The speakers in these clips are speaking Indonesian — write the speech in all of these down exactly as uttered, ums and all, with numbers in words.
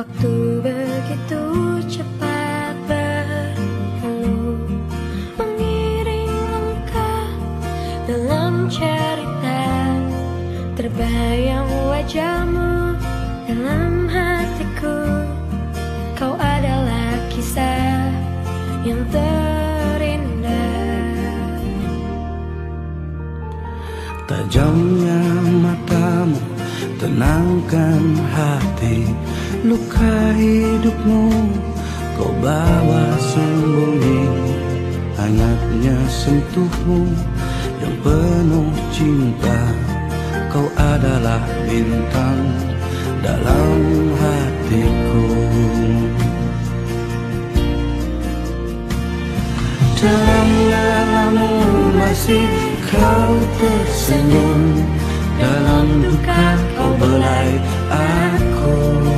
Waktu begitu cepat berlalu, mengiring langkah dalam cerita. Terbayang wajahmu dalam hatiku. Kau adalah kisah yang terindah. Tajamnya matamu tenangkan hati. Luka hidupmu kau bawa sembunyi. Hangatnya sentuhmu yang penuh cinta. Kau adalah bintang dalam hatiku. Dalam lelamu masih kau tersenyum. Dalam duka kau belai aku.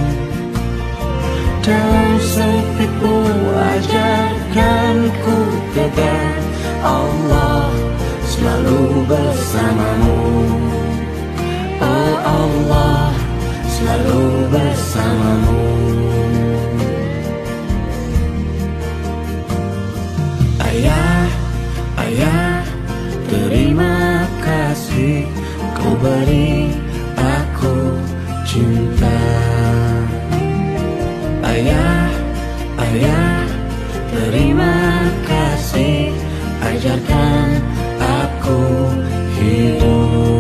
Dalam sempitmu ajarkan ku tegar. Allah selalu bersamamu. Oh Allah selalu bersamamu. Ayah, ayah, terima kasih kau beri aku cinta. Ayah, ayah, terima kasih ajarkan aku hidup.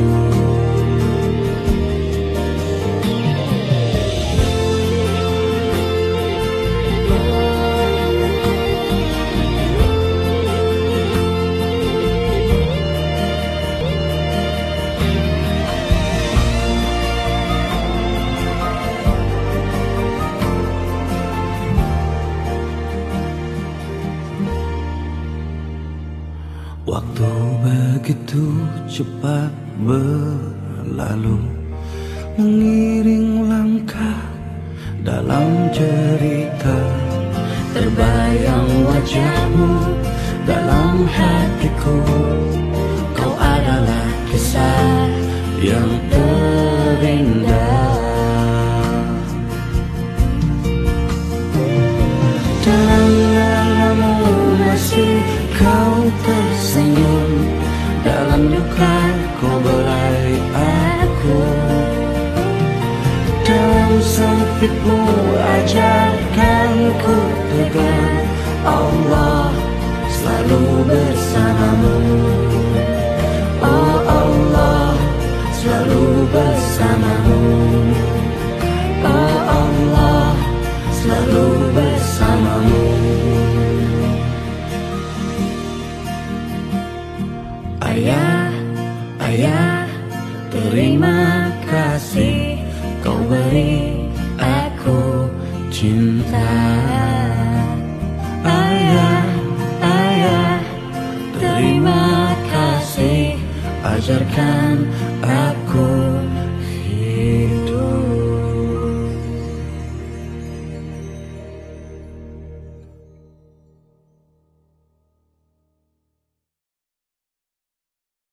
Waktu begitu cepat berlalu, mengiring langkah dalam cerita. Terbayang wajahmu dalam hatiku. Kau adalah kisah yang terindah. Dalam lelamu masih kau tersenyum. Dalam duka kau belai aku. Dalam sempitmu ajarkan ku tegar. Allah selalu bersamamu. Oh Allah selalu bersamamu. Oh Allah selalu bersamamu. Ayah, ayah, terima kasih kau beri aku cinta. Ayah, ayah, terima kasih ajarkan aku